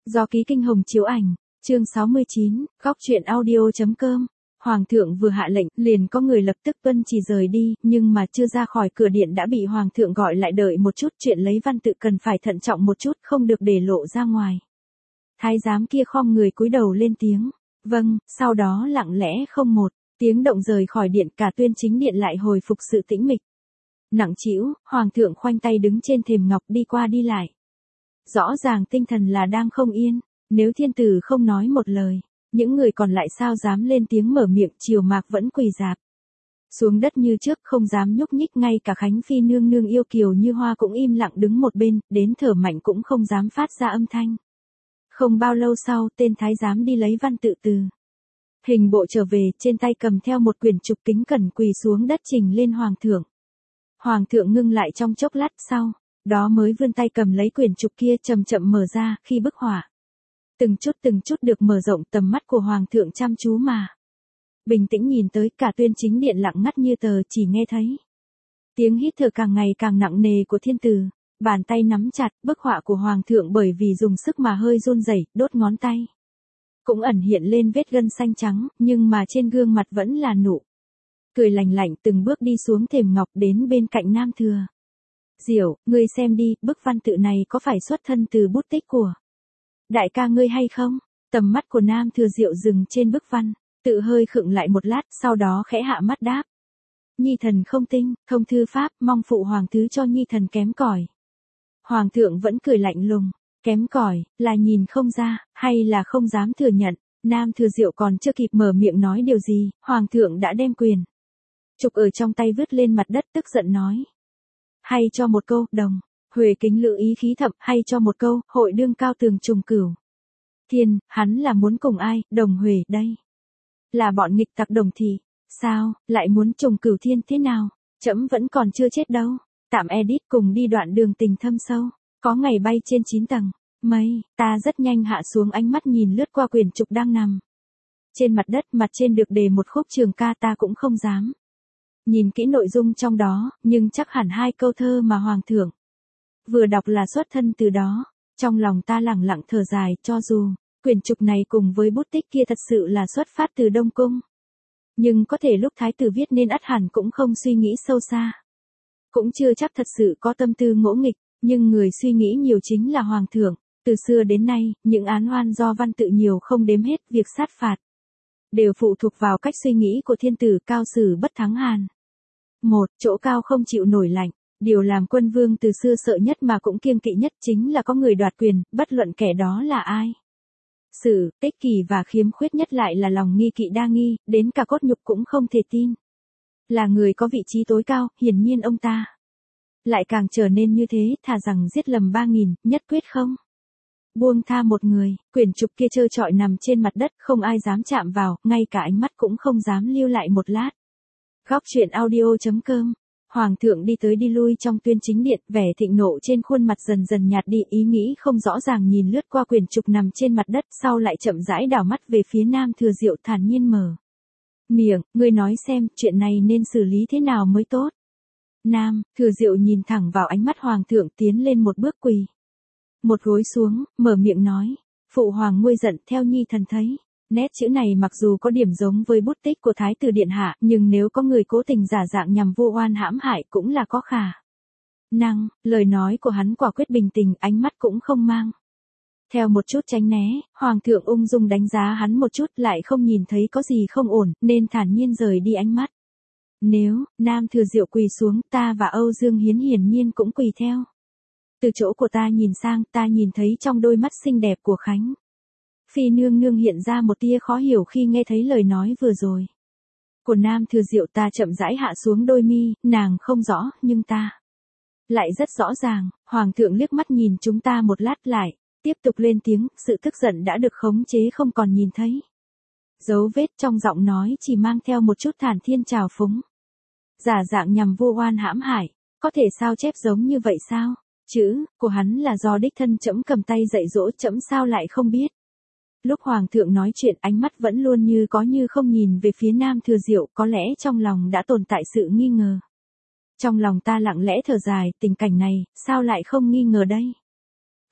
Do ký Kinh Hồng chiếu ảnh, chương 69, góc truyện audio.com. Hoàng thượng vừa hạ lệnh, liền có người lập tức tuân chỉ rời đi, nhưng mà chưa ra khỏi cửa điện đã bị hoàng thượng gọi lại đợi một chút, chuyện lấy văn tự cần phải thận trọng một chút, không được để lộ ra ngoài. Thái giám kia khom người cúi đầu lên tiếng, vâng, sau đó lặng lẽ không một tiếng động rời khỏi điện, cả Tuyên Chính Điện lại hồi phục sự tĩnh mịch. Nặng trĩu, hoàng thượng khoanh tay đứng trên thềm ngọc đi qua đi lại. Rõ ràng tinh thần là đang không yên, nếu thiên tử không nói một lời, những người còn lại sao dám lên tiếng mở miệng, Triều Mạc vẫn quỳ rạp xuống đất như trước, không dám nhúc nhích, ngay cả Khánh Phi nương nương yêu kiều như hoa cũng im lặng đứng một bên, đến thở mạnh cũng không dám phát ra âm thanh. Không bao lâu sau, tên thái giám đi lấy văn tự từ hình bộ trở về, trên tay cầm theo một quyển trục, kính cẩn quỳ xuống đất trình lên hoàng thượng. Hoàng thượng ngưng lại trong chốc lát, sau đó mới vươn tay cầm lấy quyển trục kia, chậm chậm mở ra, khi bức họa từng chút được mở rộng, tầm mắt của hoàng thượng chăm chú mà bình tĩnh nhìn tới, cả Tuyên Chính Điện lặng ngắt như tờ, chỉ nghe thấy tiếng hít thở càng ngày càng nặng nề của thiên tử. Bàn tay nắm chặt bức họa của hoàng thượng, bởi vì dùng sức mà hơi run rẩy, đốt ngón tay cũng ẩn hiện lên vết gân xanh trắng, nhưng mà trên gương mặt vẫn là nụ cười lành lạnh. Từng bước đi xuống thềm ngọc, đến bên cạnh Nam Thừa Diệu, ngươi xem đi, bức văn tự này có phải xuất thân từ bút tích của đại ca ngươi hay không? Tầm mắt của Nam Thừa Diệu dừng trên bức văn tự, hơi khựng lại một lát, sau đó khẽ hạ mắt đáp, nhi thần không tinh thông thư pháp, mong phụ hoàng thứ cho nhi thần kém cỏi. Hoàng thượng vẫn cười lạnh lùng, kém cỏi, là nhìn không ra, hay là không dám thừa nhận? Nam Thừa Diệu còn chưa kịp mở miệng nói điều gì, hoàng thượng đã đem quyền trục ở trong tay vứt lên mặt đất, tức giận nói, hay cho một câu, Đồng Huệ kính lự ý khí thậm, hay cho một câu, hội đương cao tường trùng cửu thiên, hắn là muốn cùng ai? Đồng Huệ đây là bọn nghịch tặc Đồng thị, sao lại muốn trùng cửu thiên thế nào? Trẫm vẫn còn chưa chết đâu. Tạm edit, cùng đi đoạn đường tình thâm sâu, có ngày bay trên 9 tầng mây. Ta rất nhanh hạ xuống, ánh mắt nhìn lướt qua quyển trục đang nằm trên mặt đất, mặt trên được đề một khúc trường ca, ta cũng không dám nhìn kỹ nội dung trong đó, nhưng chắc hẳn 2 câu thơ mà hoàng thượng vừa đọc là xuất thân từ đó. Trong lòng ta lẳng lặng thở dài, cho dù quyển trục này cùng với bút tích kia thật sự là xuất phát từ Đông Cung, nhưng có thể lúc thái tử viết nên ắt hẳn cũng không suy nghĩ sâu xa, cũng chưa chắc thật sự có tâm tư ngỗ nghịch, nhưng người suy nghĩ nhiều chính là hoàng thượng. Từ xưa đến nay, những án oan do văn tự nhiều không đếm hết, việc sát phạt đều phụ thuộc vào cách suy nghĩ của thiên tử. Cao sử bất thắng hàn, một chỗ cao không chịu nổi lạnh. Điều làm quân vương từ xưa sợ nhất mà cũng kiêng kỵ nhất chính là có người đoạt quyền, bất luận kẻ đó là ai. Sự ích kỷ và khiếm khuyết nhất lại là lòng nghi kỵ đa nghi, đến cả cốt nhục cũng không thể tin là người có vị trí tối cao. Hiển nhiên ông ta lại càng trở nên như thế, thà rằng giết lầm 3.000, nhất quyết không buông tha một người. Quyển trục kia trơ trọi nằm trên mặt đất, không ai dám chạm vào, ngay cả ánh mắt cũng không dám lưu lại một lát. Góc truyện audio.com. Hoàng thượng đi tới đi lui trong Tuyên Chính Điện, vẻ thịnh nộ trên khuôn mặt dần dần nhạt đi, ý nghĩ không rõ ràng nhìn lướt qua quyển trục nằm trên mặt đất, sau lại chậm rãi đảo mắt về phía Nam Thừa Diệu, thản nhiên mở miệng, ngươi nói xem, chuyện này nên xử lý thế nào mới tốt? Nam Thừa Diệu nhìn thẳng vào ánh mắt hoàng thượng, tiến lên một bước, quỳ một gối xuống, mở miệng nói, phụ hoàng nguôi giận, theo nhi thần thấy, nét chữ này mặc dù có điểm giống với bút tích của thái tử điện hạ, nhưng nếu có người cố tình giả dạng nhằm vu oan hãm hại cũng là có khả năng. Lời nói của hắn quả quyết bình tĩnh, ánh mắt cũng không mang theo một chút tránh né. Hoàng thượng ung dung đánh giá hắn một chút, lại không nhìn thấy có gì không ổn, nên thản nhiên rời đi ánh mắt. Nếu Nam Thừa Diệu quỳ xuống, ta và Âu Dương Hiến hiển nhiên cũng quỳ theo. Từ chỗ của ta nhìn sang, ta nhìn thấy trong đôi mắt xinh đẹp của Khánh Phi nương nương hiện ra một tia khó hiểu khi nghe thấy lời nói vừa rồi của Nam Thừa Diệu. Ta chậm rãi hạ xuống đôi mi, nàng không rõ, nhưng ta lại rất rõ ràng. Hoàng thượng liếc mắt nhìn chúng ta một lát, lại tiếp tục lên tiếng, sự tức giận đã được khống chế, không còn nhìn thấy dấu vết, trong giọng nói chỉ mang theo một chút thản thiên trào phúng. Giả dạng nhằm vu oan hãm hại, có thể sao chép giống như vậy sao? Chữ của hắn là do đích thân trẫm cầm tay dạy dỗ, trẫm sao lại không biết? Lúc hoàng thượng nói chuyện, ánh mắt vẫn luôn như có như không nhìn về phía Nam Thừa Diệu, có lẽ trong lòng đã tồn tại sự nghi ngờ. Trong lòng ta lặng lẽ thở dài, tình cảnh này, sao lại không nghi ngờ đây?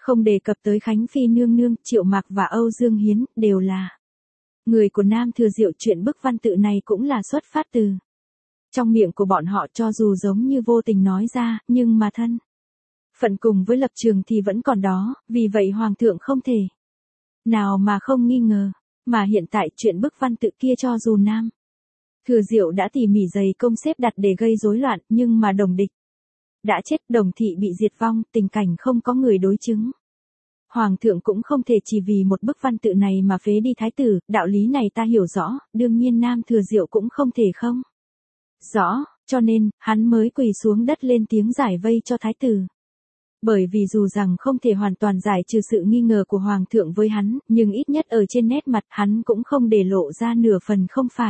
Không đề cập tới Khánh Phi nương nương, Triệu Mạc và Âu Dương Hiến, đều là người của Nam Thừa Diệu. Chuyện bức văn tự này cũng là xuất phát từ trong miệng của bọn họ, cho dù giống như vô tình nói ra, nhưng mà thân phận cùng với lập trường thì vẫn còn đó, vì vậy Hoàng thượng không thể nào mà không nghi ngờ. Mà hiện tại chuyện bức văn tự kia cho dù Nam Thừa Diệu đã tỉ mỉ dày công xếp đặt để gây rối loạn, nhưng mà Đồng địch đã chết, Đồng thị bị diệt vong, tình cảnh không có người đối chứng. Hoàng thượng cũng không thể chỉ vì một bức văn tự này mà phế đi thái tử, đạo lý này ta hiểu rõ, đương nhiên Nam Thừa Diệu cũng không thể không rõ, cho nên, hắn mới quỳ xuống đất lên tiếng giải vây cho thái tử. Bởi vì dù rằng không thể hoàn toàn giải trừ sự nghi ngờ của Hoàng thượng với hắn, nhưng ít nhất ở trên nét mặt hắn cũng không để lộ ra nửa phần không phải.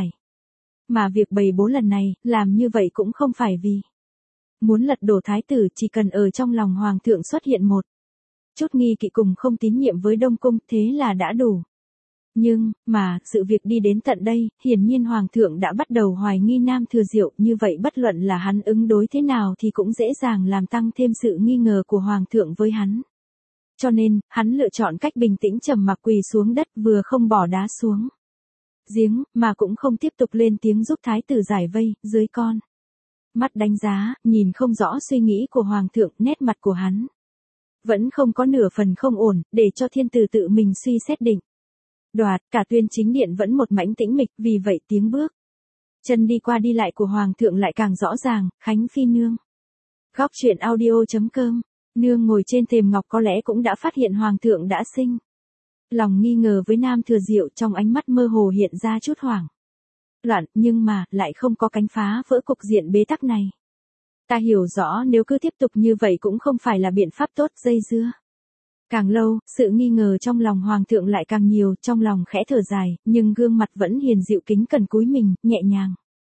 Mà việc bày bố lần này, làm như vậy cũng không phải vì muốn lật đổ thái tử, chỉ cần ở trong lòng Hoàng thượng xuất hiện một chút nghi kỵ cùng không tín nhiệm với Đông Cung, thế là đã đủ. Nhưng, mà, sự việc đi đến tận đây, hiển nhiên Hoàng thượng đã bắt đầu hoài nghi Nam Thừa Diệu, như vậy bất luận là hắn ứng đối thế nào thì cũng dễ dàng làm tăng thêm sự nghi ngờ của Hoàng thượng với hắn. Cho nên, hắn lựa chọn cách bình tĩnh trầm mặc quỳ xuống đất, vừa không bỏ đá xuống giếng, mà cũng không tiếp tục lên tiếng giúp thái tử giải vây, dưới con mắt đánh giá, nhìn không rõ suy nghĩ của Hoàng thượng, nét mặt của hắn vẫn không có nửa phần không ổn, để cho thiên tử tự mình suy xét định đoạt. Cả Tuyên Chính Điện vẫn một mảnh tĩnh mịch, vì vậy tiếng bước chân đi qua đi lại của Hoàng thượng lại càng rõ ràng. Khánh Phi nương. Góc truyện audio.com. Nương ngồi trên thềm ngọc có lẽ cũng đã phát hiện Hoàng thượng đã sinh lòng nghi ngờ với Nam Thừa Diệu, trong ánh mắt mơ hồ hiện ra chút hoảng loạn, nhưng mà, lại không có cánh phá vỡ cục diện bế tắc này. Ta hiểu rõ nếu cứ tiếp tục như vậy cũng không phải là biện pháp tốt, dây dưa càng lâu, sự nghi ngờ trong lòng Hoàng thượng lại càng nhiều, trong lòng khẽ thở dài, nhưng gương mặt vẫn hiền dịu kính cẩn cúi mình, nhẹ nhàng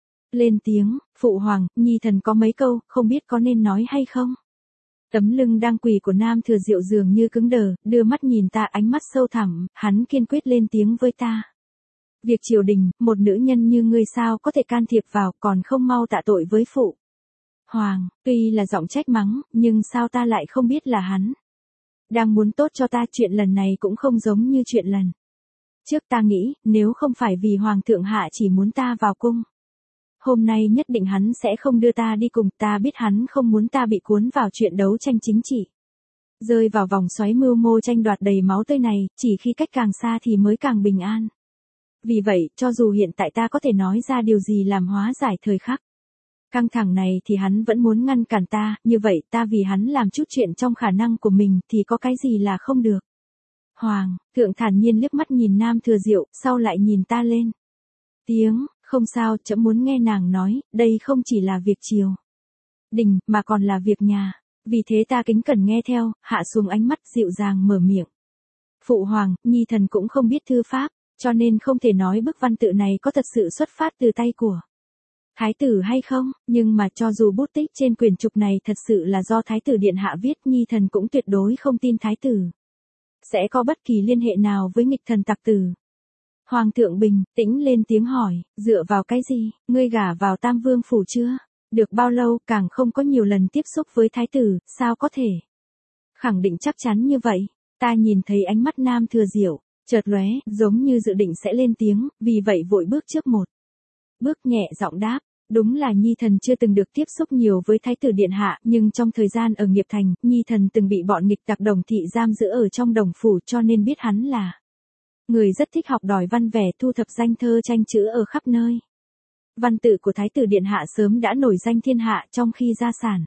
lên tiếng, phụ hoàng, nhi thần có mấy câu, không biết có nên nói hay không. Tấm lưng đang quỳ của Nam Thừa Diệu dường như cứng đờ, đưa mắt nhìn ta, ánh mắt sâu thẳm, hắn kiên quyết lên tiếng với ta. Việc triều đình, một nữ nhân như ngươi sao có thể can thiệp vào, còn không mau tạ tội với phụ hoàng. Tuy là giọng trách mắng, nhưng sao ta lại không biết là hắn đang muốn tốt cho ta. Chuyện lần này cũng không giống như chuyện lần trước. Ta nghĩ, nếu không phải vì Hoàng thượng hạ chỉ muốn ta vào cung, hôm nay nhất định hắn sẽ không đưa ta đi cùng. Ta biết hắn không muốn ta bị cuốn vào chuyện đấu tranh chính trị, rơi vào vòng xoáy mưu mô tranh đoạt đầy máu tươi này, chỉ khi cách càng xa thì mới càng bình an. Vì vậy, cho dù hiện tại ta có thể nói ra điều gì làm hóa giải thời khắc căng thẳng này thì hắn vẫn muốn ngăn cản ta, như vậy ta vì hắn làm chút chuyện trong khả năng của mình thì có cái gì là không được. Hoàng thượng thản nhiên liếc mắt nhìn Nam Thừa Diệu, sau lại nhìn ta lên tiếng, không sao, trẫm muốn nghe nàng nói, đây không chỉ là việc triều đình, mà còn là việc nhà. Vì thế ta kính cẩn nghe theo, hạ xuống ánh mắt dịu dàng mở miệng. Phụ hoàng, nhi thần cũng không biết thư pháp, cho nên không thể nói bức văn tự này có thật sự xuất phát từ tay của thái tử hay không, nhưng mà cho dù bút tích trên quyển trục này thật sự là do thái tử điện hạ viết, nhi thần cũng tuyệt đối không tin thái tử sẽ có bất kỳ liên hệ nào với nghịch thần tặc tử. Hoàng thượng bình tĩnh lên tiếng hỏi, dựa vào cái gì, ngươi gả vào Tam Vương phủ chưa? Được bao lâu, càng không có nhiều lần tiếp xúc với thái tử, sao có thể khẳng định chắc chắn như vậy? Ta nhìn thấy ánh mắt Nam Thừa Diệu chợt lóe, giống như dự định sẽ lên tiếng, vì vậy vội bước trước một bước, nhẹ giọng đáp. Đúng là nhi thần chưa từng được tiếp xúc nhiều với thái tử điện hạ, nhưng trong thời gian ở Nghiệp Thành, nhi thần từng bị bọn nghịch tặc Đồng thị giam giữ ở trong Đồng phủ, cho nên biết hắn là người rất thích học đòi văn vẻ, thu thập danh thơ tranh chữ ở khắp nơi. Văn tự của thái tử điện hạ sớm đã nổi danh thiên hạ, trong khi gia sản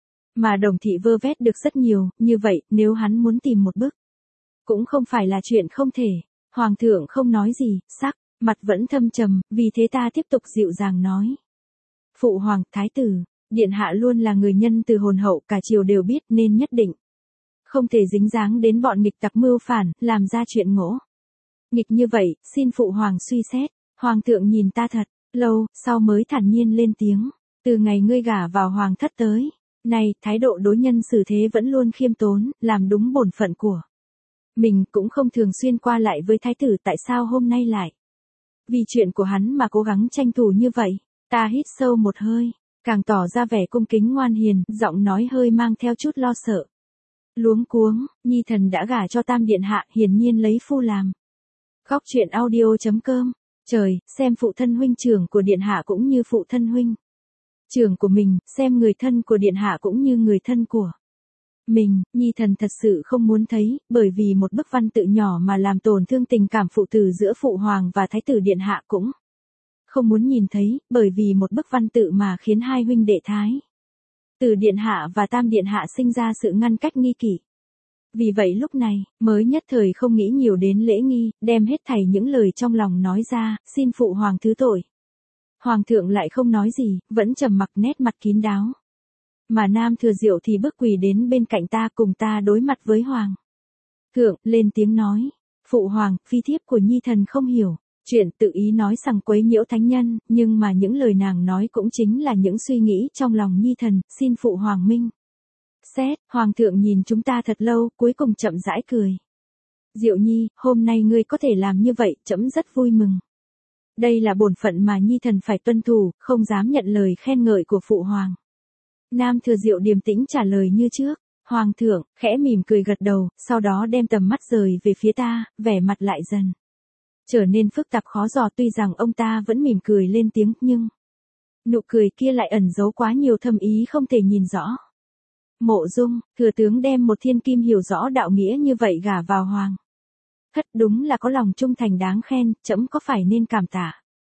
mà Đồng thị vơ vét được rất nhiều, như vậy, nếu hắn muốn tìm một bức cũng không phải là chuyện không thể. Hoàng thượng không nói gì, sắc mặt vẫn thâm trầm, vì thế ta tiếp tục dịu dàng nói. Phụ hoàng, thái tử điện hạ luôn là người nhân từ hồn hậu, cả triều đều biết, nên nhất định không thể dính dáng đến bọn nghịch tặc mưu phản, làm ra chuyện ngỗ nghịch như vậy, xin phụ hoàng suy xét. Hoàng thượng nhìn ta thật lâu, sau mới thản nhiên lên tiếng. Từ ngày ngươi gả vào hoàng thất tới nay, thái độ đối nhân xử thế vẫn luôn khiêm tốn, làm đúng bổn phận của mình, cũng không thường xuyên qua lại với thái tử. Tại sao hôm nay lại vì chuyện của hắn mà cố gắng tranh thủ như vậy? Ta hít sâu một hơi, càng tỏ ra vẻ cung kính ngoan hiền, giọng nói hơi mang theo chút lo sợ. Luống cuống, nhi thần đã gả cho Tam điện hạ, hiển nhiên lấy phu làm. Góc truyện audio.com. Trời, xem phụ thân huynh trưởng của điện hạ cũng như phụ thân huynh trưởng của mình, xem người thân của điện hạ cũng như người thân của mình, nhi thần thật sự không muốn thấy, bởi vì một bức văn tự nhỏ mà làm tổn thương tình cảm phụ tử giữa phụ hoàng và thái tử điện hạ cũng không muốn nhìn thấy, bởi vì một bức văn tự mà khiến hai huynh đệ thái tử điện hạ và Tam điện hạ sinh ra sự ngăn cách nghi kỷ. Vì vậy lúc này, mới nhất thời không nghĩ nhiều đến lễ nghi, đem hết thảy những lời trong lòng nói ra, xin phụ hoàng thứ tội. Hoàng thượng lại không nói gì, vẫn trầm mặc nét mặt kín đáo. Mà Nam Thừa Diệu thì bước quỳ đến bên cạnh ta cùng ta đối mặt với hoàng thượng, lên tiếng nói. Phụ hoàng, phi thiếp của nhi thần không hiểu. Chuyện tự ý nói rằng quấy nhiễu thánh nhân, nhưng mà những lời nàng nói cũng chính là những suy nghĩ trong lòng nhi thần, xin phụ hoàng minh xét. Hoàng thượng nhìn chúng ta thật lâu, cuối cùng chậm rãi cười. Diệu nhi, hôm nay ngươi có thể làm như vậy, trẫm rất vui mừng. Đây là bổn phận mà nhi thần phải tuân thủ, không dám nhận lời khen ngợi của phụ hoàng. Nam Thừa Diệu điềm tĩnh trả lời như trước. Hoàng thượng, khẽ mỉm cười gật đầu, sau đó đem tầm mắt rời về phía ta, vẻ mặt lại dần trở nên phức tạp khó dò. Tuy rằng ông ta vẫn mỉm cười lên tiếng, nhưng nụ cười kia lại ẩn giấu quá nhiều thâm ý không thể nhìn rõ. Mộ Dung, thừa tướng đem một thiên kim hiểu rõ đạo nghĩa như vậy gả vào hoàng thất, đúng là có lòng trung thành đáng khen, trẫm có phải nên cảm tạ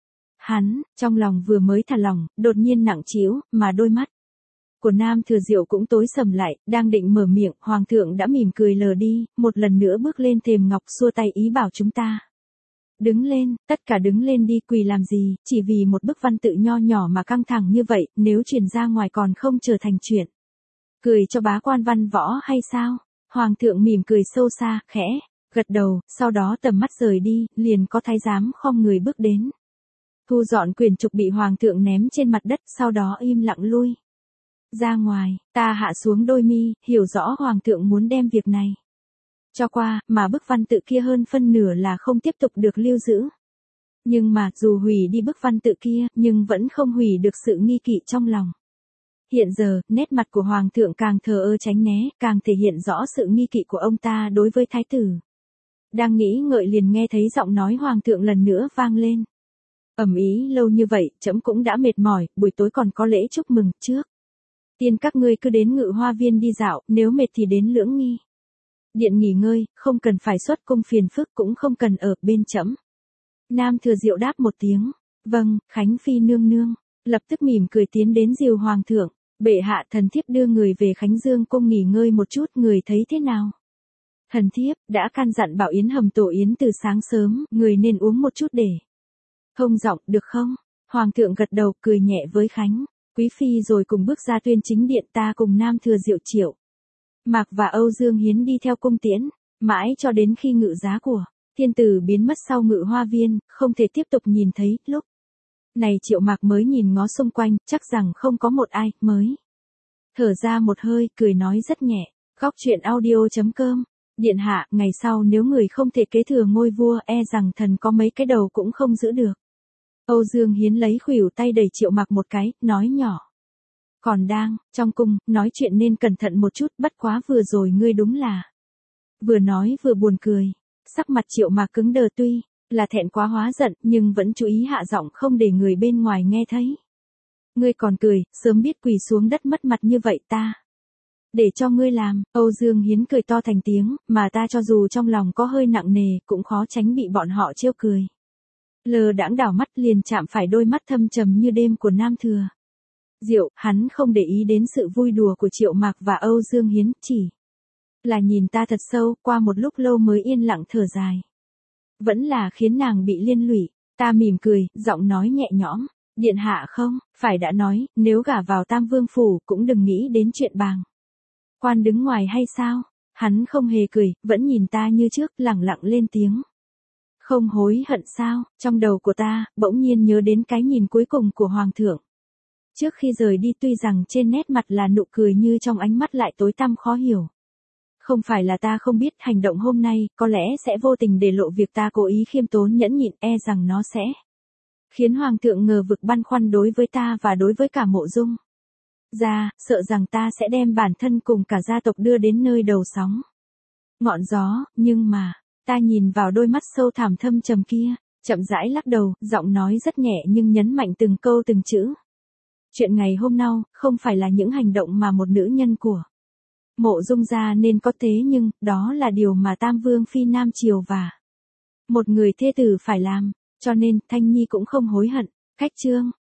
hắn. Trong lòng vừa mới thả lòng, đột nhiên nặng trĩu, mà đôi mắt của Nam Thừa Diệu cũng tối sầm lại, đang định mở miệng, hoàng thượng đã mỉm cười lờ đi, một lần nữa bước lên thềm ngọc xua tay ý bảo chúng ta đứng lên, tất cả đứng lên đi. Quỳ làm gì, chỉ vì một bức văn tự nho nhỏ mà căng thẳng như vậy, nếu truyền ra ngoài còn không trở thành chuyện cười cho bá quan văn võ hay sao? Hoàng thượng mỉm cười sâu xa, khẽ gật đầu, sau đó tầm mắt rời đi, liền có thái giám khom người bước đến, thu dọn quyển trục bị hoàng thượng ném trên mặt đất, sau đó im lặng lui ra ngoài. Ta hạ xuống đôi mi, hiểu rõ hoàng thượng muốn đem việc này cho qua, mà bức văn tự kia hơn phân nửa là không tiếp tục được lưu giữ. Nhưng mà, dù hủy đi bức văn tự kia, nhưng vẫn không hủy được sự nghi kỵ trong lòng. Hiện giờ, nét mặt của hoàng thượng càng thờ ơ tránh né, càng thể hiện rõ sự nghi kỵ của ông ta đối với thái tử. Đang nghĩ ngợi liền nghe thấy giọng nói hoàng thượng lần nữa vang lên. Ầm ĩ lâu như vậy, trẫm cũng đã mệt mỏi, buổi tối còn có lễ chúc mừng, trước tiên các ngươi cứ đến Ngự Hoa Viên đi dạo, nếu mệt thì đến Lưỡng Nghi điện nghỉ ngơi, không cần phải xuất cung phiền phức, cũng không cần ở bên trẫm. Nam Thừa Diệu đáp một tiếng, vâng, Khánh Phi nương nương, lập tức mỉm cười tiến đến dìu hoàng thượng. Bệ hạ, thần thiếp đưa người về Khánh Dương cung nghỉ ngơi một chút, người thấy thế nào? Thần thiếp đã căn dặn bảo yến hầm tổ yến từ sáng sớm, người nên uống một chút để thông giọng, được không? Hoàng thượng gật đầu, cười nhẹ với Khánh Quý Phi rồi cùng bước ra tuyên chính điện. Ta cùng Nam Thừa Diệu, Triệu Mạc và Âu Dương Hiến đi theo cung tiễn, mãi cho đến khi ngự giá của thiên tử biến mất sau Ngự Hoa Viên, không thể tiếp tục nhìn thấy. Lúc này Triệu Mạc mới nhìn ngó xung quanh, chắc rằng không có một ai, mới thở ra một hơi, cười nói rất nhẹ. Góc truyện audio.com. Điện hạ, ngày sau nếu người không thể kế thừa ngôi vua, e rằng thần có mấy cái đầu cũng không giữ được. Âu Dương Hiến lấy khuỷu tay đẩy Triệu Mạc một cái, nói nhỏ. Còn đang trong cung, nói chuyện nên cẩn thận một chút, bất quá vừa rồi ngươi đúng là vừa nói vừa buồn cười. Sắc mặt Triệu Mạc cứng đờ, tuy là thẹn quá hóa giận, nhưng vẫn chú ý hạ giọng không để người bên ngoài nghe thấy. Ngươi còn cười, sớm biết quỳ xuống đất mất mặt như vậy ta để cho ngươi làm. Âu Dương Hiến cười to thành tiếng, mà ta cho dù trong lòng có hơi nặng nề, cũng khó tránh bị bọn họ trêu cười. Lờ đãng đảo mắt liền chạm phải đôi mắt thâm trầm như đêm của Nam Thừa Diệu. Hắn không để ý đến sự vui đùa của Triệu Mạc và Âu Dương Hiến, chỉ là nhìn ta thật sâu, qua một lúc lâu mới yên lặng thở dài. Vẫn là khiến nàng bị liên lụy. Ta mỉm cười, giọng nói nhẹ nhõm. Điện hạ không, phải đã nói, nếu gả vào Tam Vương phủ, cũng đừng nghĩ đến chuyện bàng quan đứng ngoài hay sao? Hắn không hề cười, vẫn nhìn ta như trước, lẳng lặng lên tiếng. Không hối hận sao? Trong đầu của ta, bỗng nhiên nhớ đến cái nhìn cuối cùng của Hoàng thượng. Trước khi rời đi, tuy rằng trên nét mặt là nụ cười, như trong ánh mắt lại tối tăm khó hiểu. Không phải là ta không biết, hành động hôm nay, có lẽ sẽ vô tình để lộ việc ta cố ý khiêm tốn nhẫn nhịn, e rằng nó sẽ khiến Hoàng thượng ngờ vực băn khoăn đối với ta và đối với cả Mộ Dung. ra, sợ rằng ta sẽ đem bản thân cùng cả gia tộc đưa đến nơi đầu sóng. Ngọn gió, nhưng mà, ta nhìn vào đôi mắt sâu thẳm thâm trầm kia, chậm rãi lắc đầu, giọng nói rất nhẹ nhưng nhấn mạnh từng câu từng chữ. Chuyện ngày hôm nay, không phải là những hành động mà một nữ nhân của Mộ Dung gia nên có thế nhưng, đó là điều mà Tam Vương Phi Nam Triều và một người thê tử phải làm, cho nên Thanh Nhi cũng không hối hận. Khách chương.